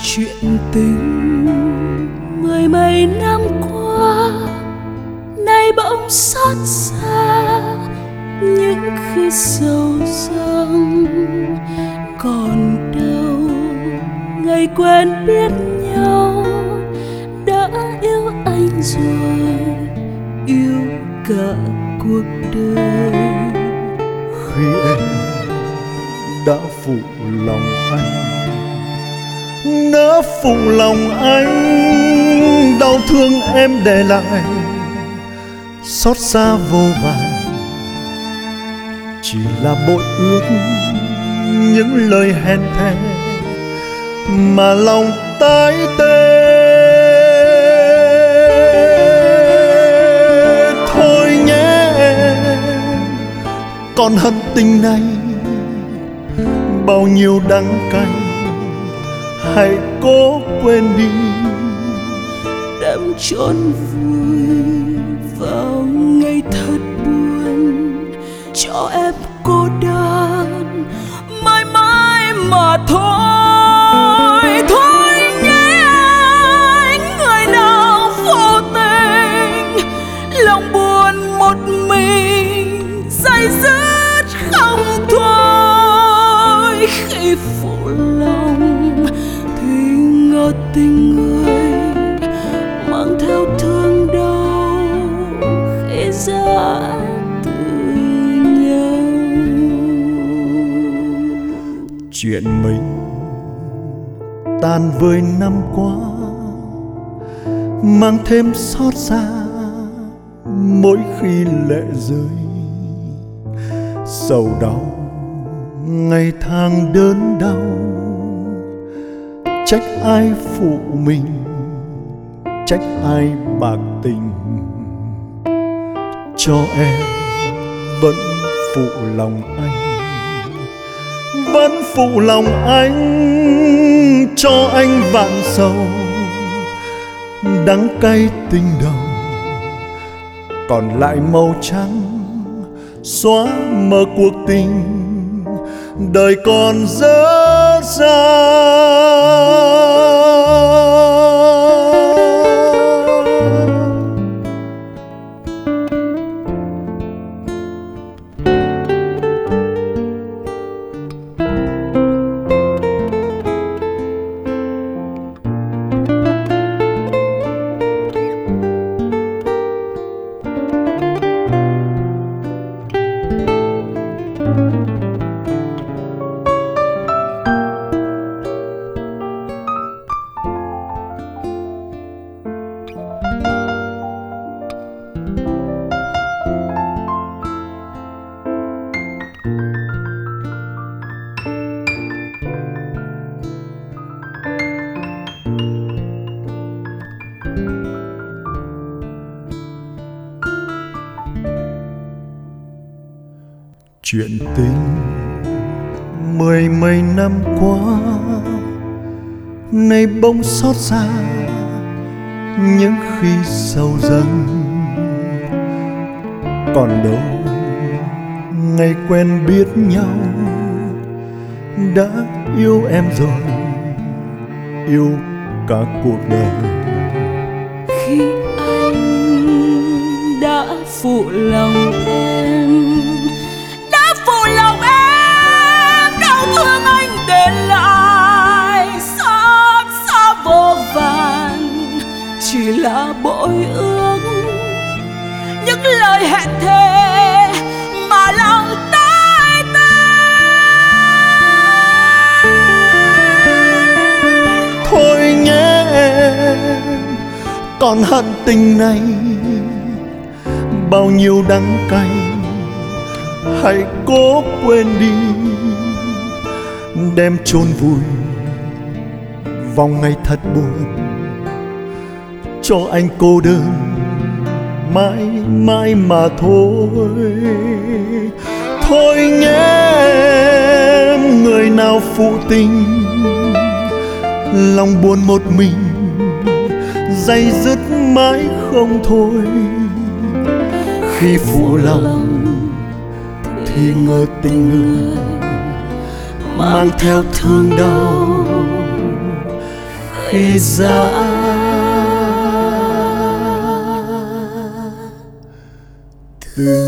Chuyện tình mười mấy năm qua nay bỗng xót xa, những khi sầu dâng còn đâu ngày quen biết nhau. Đã yêu anh rồi, yêu cả cuộc đời. Khi em đã phụ lòng anh, nỡ phụ lòng anh, đau thương em để lại xót xa vô vàn. Chỉ là bội ước những lời hẹn thề mà lòng tái tê. Thôi nhé em, còn hận tình này bao nhiêu đắng cay, hãy cố quên đi. Đem chôn vùi vào ngày thật buồn, cho em cô đơn mãi mãi mà thôi. Thôi nhé anh, người nào vô tình, lòng buồn một mình day dứt không thôi. Khi phụ lòng thì ngỡ tình người mang theo thương đau khi ra từ nhau. Chuyện mình tan vơi năm qua, mang thêm xót xa mỗi khi lệ rơi. Sầu đau ngày tháng đớn đau, trách ai phụ mình, trách ai bạc tình. Cho em vẫn phụ lòng anh, vẫn phụ lòng anh, cho anh vạn sầu đắng cay tình đầu. Còn lại màu trắng xóa mờ cuộc tình, đời còn dở dang. Chuyện tình mười mấy năm qua nay bỗng xót xa, những khi sầu dâng còn đâu ngày quen biết nhau. Đã yêu em rồi, yêu cả cuộc đời. Khi anh đã phụ lòng em, đã phụ lòng em, đau thương anh để lại xót xa vô vàn. Chỉ là bội ước những lời hẹn thề mà lòng tái tê. Thôi nhé em, còn hận tình này bao nhiêu đắng cay, hãy cố quên đi. Đem chôn vùi vào ngày thật buồn, cho anh cô đơn mãi mãi mà thôi. Thôi nhé em, người nào phụ tình, lòng buồn một mình day dứt mãi không thôi. Khi phụ lòng thì ngờ tình người mang theo thương đau kể ra. Từ